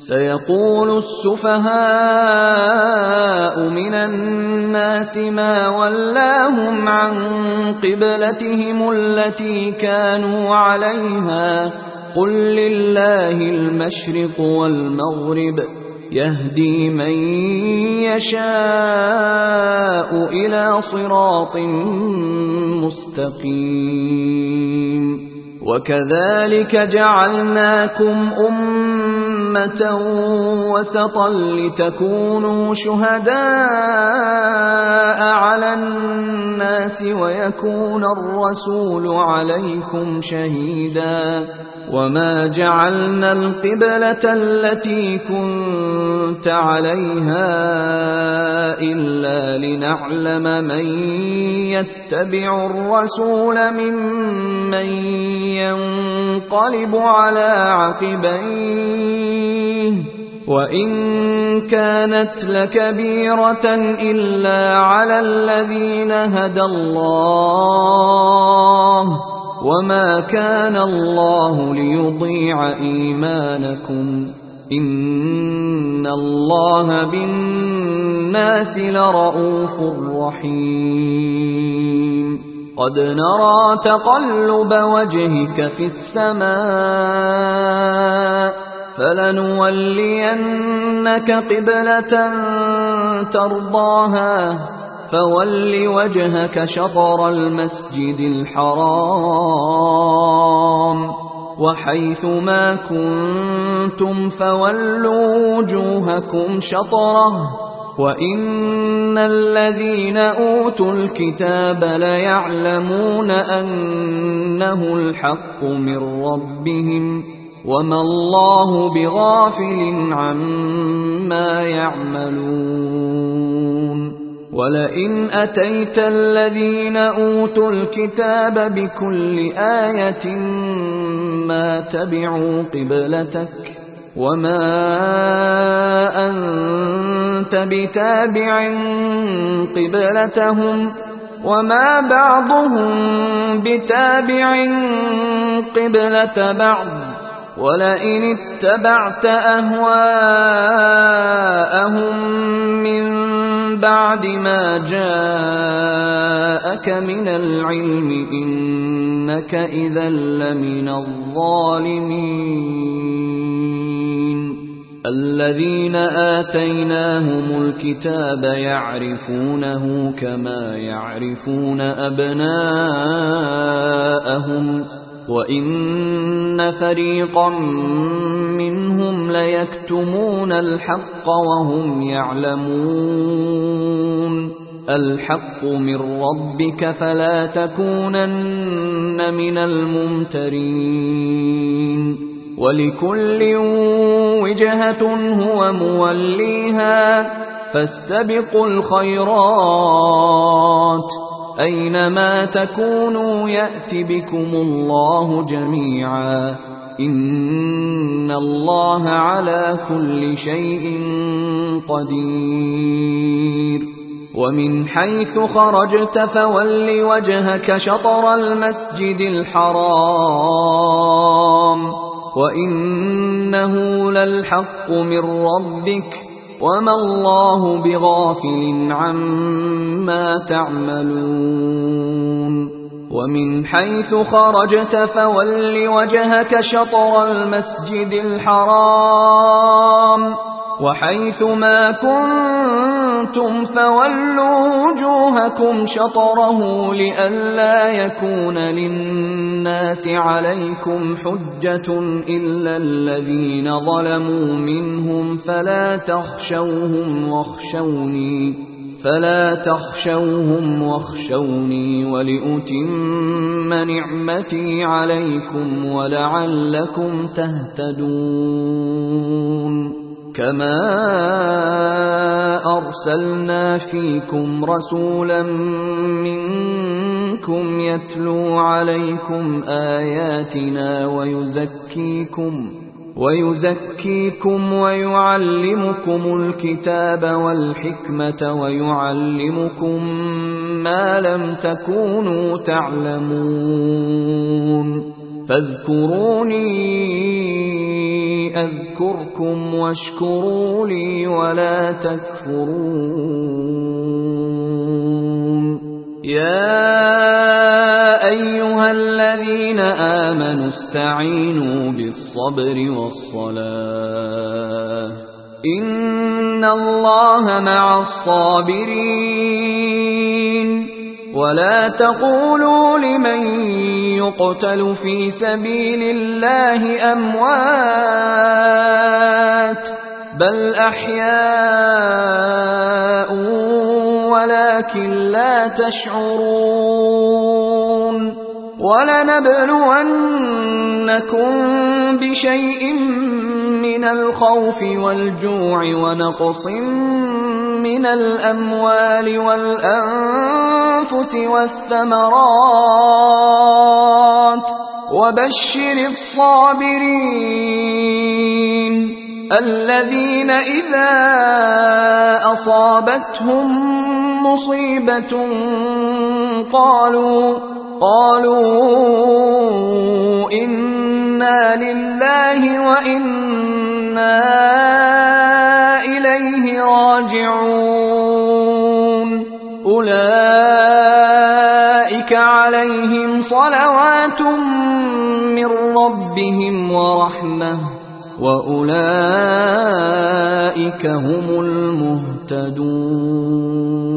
سيقول السفهاء من الناس ما ولاهم عن قبلتهم التي كانوا عليها قل لله المشرق والمغرب يهدي من يشاء إلى صراط مستقيم وكذلك جعلناكم أمة وسطا لتكونوا شهداء على الناس ويكون الرسول عليكم شهيدا وما جعلنا القبلة التي كنت عليها إلا لنعلم من يتبع الرسول ممن ينقلب على عقبيه وإن كانت لكبيرة إلا على الذين هدى الله وما كان الله ليضيع إيمانكم إن الله بالناس لرءوف رحيم قد نرى تقلب وجهك في السماء فلنولينك قبلة ترضاها فول وجهك شطر المسجد الحرام وحيث ما كنتم فولوا وجوهكم شطره وإن الذين أوتوا الكتاب ليعلمون أنه الحق من ربهم وما الله بغافل عما يعملون ولئن أتيت الذين أوتوا الكتاب بكل آية ما تبعوا قبلتك وما أنت بتابع قبلتهم وما بعضهم بتابع قبلة بعض ولئن اتبعت أهواءهم من بعد ما جاءك من العلم إنك إذا لمن الظالمين الذين آتيناهم الكتاب يعرفونه كما يعرفون أبناءهم وإن فريقا منهم ليكتمون الحق وهم يعلمون الحق من ربك فلا تكونن من الممترين ولكل وجهة هو موليها فاستبقوا الخيرات أينما تكونوا يأت بكم الله جميعا إن الله على كل شيء قدير ومن حيث خرجت فول وجهك شطر المسجد الحرام وإنه للحق من ربك وما الله بغافل عما تعملون ومن حيث خرجت فول وجهك شطر المسجد الحرام وحيث ما كنتم فولوا وجوهكم شطره لئلا يكون للناس عليكم حجة إلا الذين ظلموا منهم فلا تخشوهم واخشوني ولأتم نعمتي عليكم ولعلكم تهتدون كما أرسلنا فيكم رسولا منكم يتلو عليكم آياتنا ويزكيكم ويعلمكم الكتاب والحكمة ويعلمكم ما لم تكونوا تعلمون فاذكروني أذكركم واشكروا لي ولا تكفرون يا أيها الذين آمنوا استعينوا بالصبر والصلاة إن الله مع الصابرين ولا تقولوا لمن يقتل في سبيل الله أموات بل أحياء ولكن لا تشعرون ولنبلونكم بشيء من الخوف والجوع ونقص من الأموال والأنفس والثمرات وبشر الصابرين الذين إذا أصابتهم مصيبة قالوا إنا لله وإنا إليه راجعون أولئك عليهم صلوات من ربهم ورحمة وأولئك هم المهتدون